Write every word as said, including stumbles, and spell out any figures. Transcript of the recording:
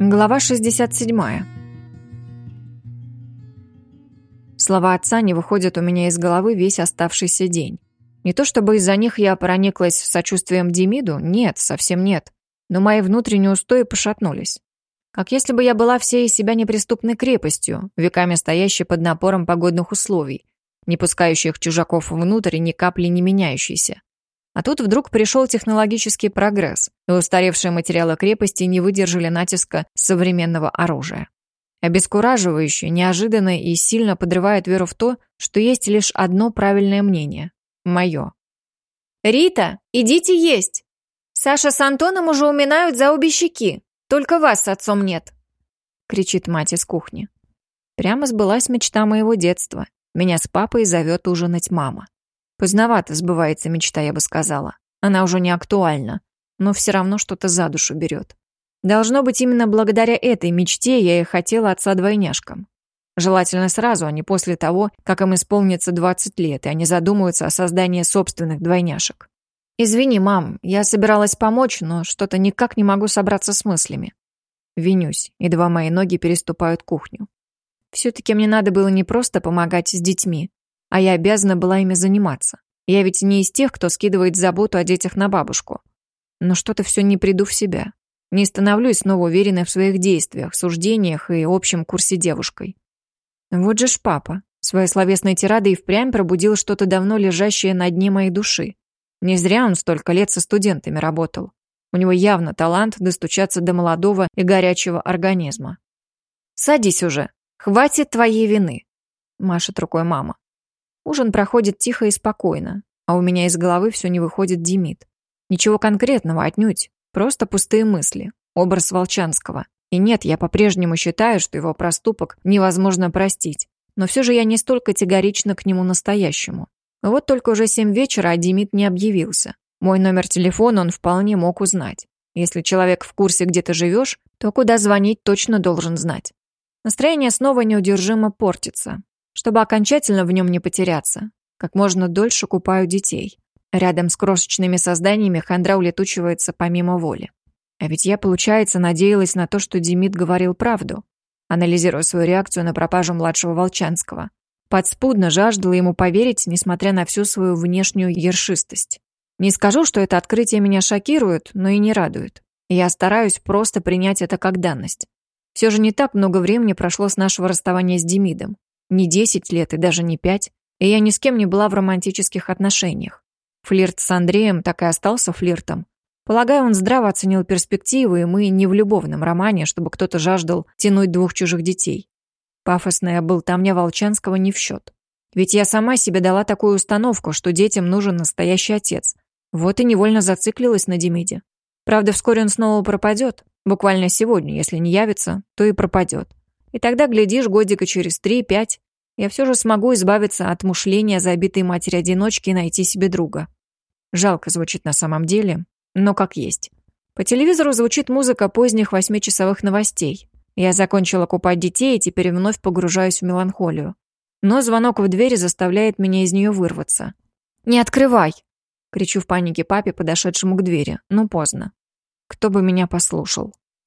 Глава шестьдесят семь. Слова отца не выходят у меня из головы весь оставшийся день. Не то чтобы из-за них я прониклась сочувствием Демиду, нет, совсем нет. Но мои внутренние устои пошатнулись. Как если бы я была всей из себя неприступной крепостью, веками стоящей под напором погодных условий, не пускающих чужаков внутрь и ни капли не меняющейся. А тут вдруг пришел технологический прогресс, и устаревшие материалы крепости не выдержали натиска современного оружия. Обескураживающе, неожиданно и сильно подрывает веру в то, что есть лишь одно правильное мнение – мое. «Рита, идите есть! Саша с Антоном уже уминают за обе щеки, только вас с отцом нет!» – кричит мать из кухни. Прямо сбылась мечта моего детства. Меня с папой зовет ужинать мама. Поздновато сбывается мечта, я бы сказала. Она уже не актуальна, но все равно что-то за душу берет. Должно быть, именно благодаря этой мечте я и хотела отца-двойняшкам. Желательно сразу, а не после того, как им исполнится двадцать лет, и они задумаются о создании собственных двойняшек. «Извини, мам, я собиралась помочь, но что-то никак не могу собраться с мыслями». Винюсь, едва мои ноги переступают кухню. Все-таки мне надо было не просто помогать с детьми, а я обязана была ими заниматься. Я ведь не из тех, кто скидывает заботу о детях на бабушку. Но что-то все не приду в себя. Не становлюсь снова уверенной в своих действиях, суждениях и общем курсе девушкой. Вот же ж папа. Своей словесной тирадой и впрямь пробудил что-то давно лежащее на дне моей души. Не зря он столько лет со студентами работал. У него явно талант достучаться до молодого и горячего организма. «Садись уже. Хватит твоей вины», – машет рукой мама. Ужин проходит тихо и спокойно, а у меня из головы все не выходит Демид. Ничего конкретного отнюдь, просто пустые мысли, образ Волчанского. И нет, я по-прежнему считаю, что его проступок невозможно простить, но все же я не столь категорична к нему настоящему. Вот только уже семь вечера, а Демид не объявился. Мой номер телефона он вполне мог узнать. Если человек в курсе, где ты живешь, то куда звонить точно должен знать. Настроение снова неудержимо портится. Чтобы окончательно в нем не потеряться, как можно дольше купаю детей. Рядом с крошечными созданиями хандра улетучивается помимо воли. А ведь я, получается, надеялась на то, что Демид говорил правду, анализируя свою реакцию на пропажу младшего Волчанского. Подспудно жаждала ему поверить, несмотря на всю свою внешнюю ершистость. Не скажу, что это открытие меня шокирует, но и не радует. Я стараюсь просто принять это как данность. Все же не так много времени прошло с нашего расставания с Демидом. Не десять лет и даже не пять, и я ни с кем не была в романтических отношениях. Флирт с Андреем так и остался флиртом. Полагаю, он здраво оценил перспективы, и мы не в любовном романе, чтобы кто-то жаждал тянуть двух чужих детей. Пафосная болтовня Волчанского не в счет. Ведь я сама себе дала такую установку, что детям нужен настоящий отец. Вот и невольно зациклилась на Демиде. Правда, вскоре он снова пропадет. Буквально сегодня, если не явится, то и пропадет. И тогда, глядишь, годика через три-пять, я все же смогу избавиться от мышления забитой матери-одиночки и найти себе друга. Жалко звучит на самом деле, но как есть. По телевизору звучит музыка поздних восьмичасовых новостей. Я закончила купать детей и теперь вновь погружаюсь в меланхолию. Но звонок в дверь заставляет меня из нее вырваться. «Не открывай!» — кричу в панике папе, подошедшему к двери, но поздно. Кто бы меня послушал.